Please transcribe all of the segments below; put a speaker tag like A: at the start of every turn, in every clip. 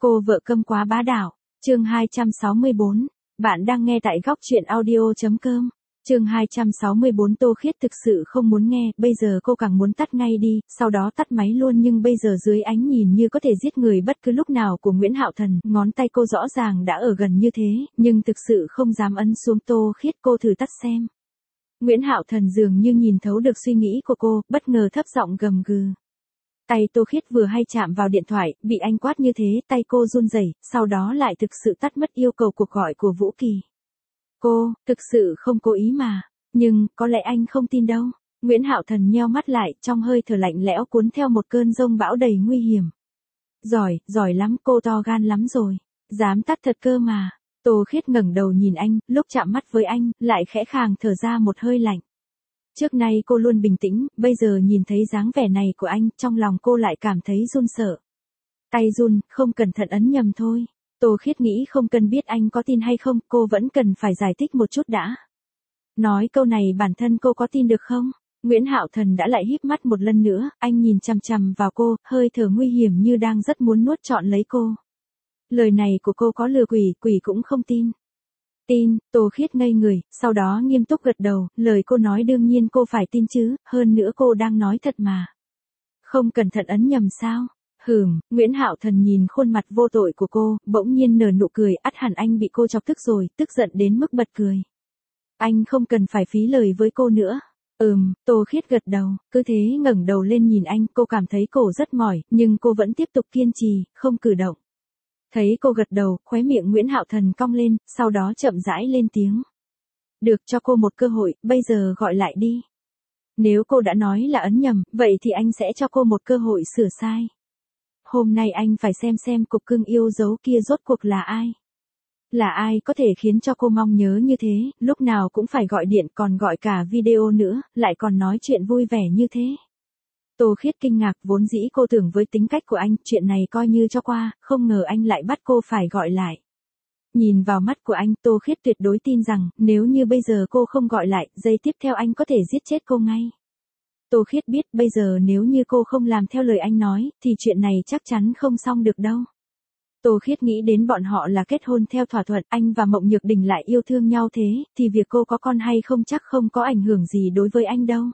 A: Cô vợ câm quá bá đạo. Chương 264. Bạn đang nghe tại góc truyện audio.com. Chương 264. Tô Khiết thực sự không muốn nghe, bây giờ cô càng muốn tắt ngay đi, sau đó tắt máy luôn, nhưng bây giờ dưới ánh nhìn như có thể giết người bất cứ lúc nào của Nguyễn Hạo Thần, ngón tay cô rõ ràng đã ở gần như thế, nhưng thực sự không dám ấn xuống. Tô Khiết, cô thử tắt xem. Nguyễn Hạo Thần dường như nhìn thấu được suy nghĩ của cô, bất ngờ thấp giọng gầm gừ. Tay Tô Khiết vừa hay chạm vào điện thoại, bị anh quát như thế, tay cô run rẩy, sau đó lại thực sự tắt mất yêu cầu cuộc gọi của Vũ Kỳ. Cô, thực sự không cố ý mà, nhưng, có lẽ anh không tin đâu. Nguyễn Hạo Thần nheo mắt lại, trong hơi thở lạnh lẽo cuốn theo một cơn giông bão đầy nguy hiểm. Giỏi lắm, cô to gan lắm rồi, dám tắt thật cơ mà. Tô Khiết ngẩng đầu nhìn anh, lúc chạm mắt với anh, lại khẽ khàng thở ra một hơi lạnh. Trước nay cô luôn bình tĩnh, bây giờ nhìn thấy dáng vẻ này của anh, trong lòng cô lại cảm thấy run sợ. Tay run, không cẩn thận ấn nhầm thôi. Tô Khiết nghĩ không cần biết anh có tin hay không, cô vẫn cần phải giải thích một chút đã. Nói câu này bản thân cô có tin được không? Nguyễn Hạo Thần đã lại híp mắt một lần nữa, anh nhìn chằm chằm vào cô, hơi thở nguy hiểm như đang rất muốn nuốt trọn lấy cô. Lời này của cô có lừa quỷ, quỷ cũng không tin. Tin, Tô Khiết ngây người, sau đó nghiêm túc gật đầu, lời cô nói đương nhiên cô phải tin chứ, hơn nữa cô đang nói thật mà. Không cẩn thận ấn nhầm sao? Nguyễn Hạo Thần nhìn khuôn mặt vô tội của cô, bỗng nhiên nở nụ cười, ắt hẳn anh bị cô chọc tức rồi, tức giận đến mức bật cười. Anh không cần phải phí lời với cô nữa. Tô Khiết gật đầu, cứ thế ngẩng đầu lên nhìn anh, cô cảm thấy cổ rất mỏi, nhưng cô vẫn tiếp tục kiên trì, không cử động. Thấy cô gật đầu, khóe miệng Nguyễn Hạo Thần cong lên, sau đó chậm rãi lên tiếng. Được, cho cô một cơ hội, bây giờ gọi lại đi. Nếu cô đã nói là ấn nhầm, vậy thì anh sẽ cho cô một cơ hội sửa sai. Hôm nay anh phải xem cục cưng yêu dấu kia rốt cuộc là ai. Là ai có thể khiến cho cô mong nhớ như thế, lúc nào cũng phải gọi điện, còn gọi cả video nữa, lại còn nói chuyện vui vẻ như thế. Tô Khiết kinh ngạc, vốn dĩ cô tưởng với tính cách của anh, chuyện này coi như cho qua, không ngờ anh lại bắt cô phải gọi lại. Nhìn vào mắt của anh, Tô Khiết tuyệt đối tin rằng, nếu như bây giờ cô không gọi lại, giây tiếp theo anh có thể giết chết cô ngay. Tô Khiết biết, bây giờ nếu như cô không làm theo lời anh nói, thì chuyện này chắc chắn không xong được đâu. Tô Khiết nghĩ đến bọn họ là kết hôn theo thỏa thuận, anh và Mộng Nhược Đình lại yêu thương nhau thế, thì việc cô có con hay không chắc không có ảnh hưởng gì đối với anh đâu.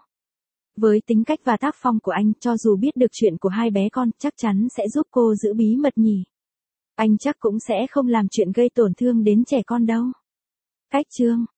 A: Với tính cách và tác phong của anh, cho dù biết được chuyện của hai bé con, chắc chắn sẽ giúp cô giữ bí mật nhỉ. Anh chắc cũng sẽ không làm chuyện gây tổn thương đến trẻ con đâu. Cách chương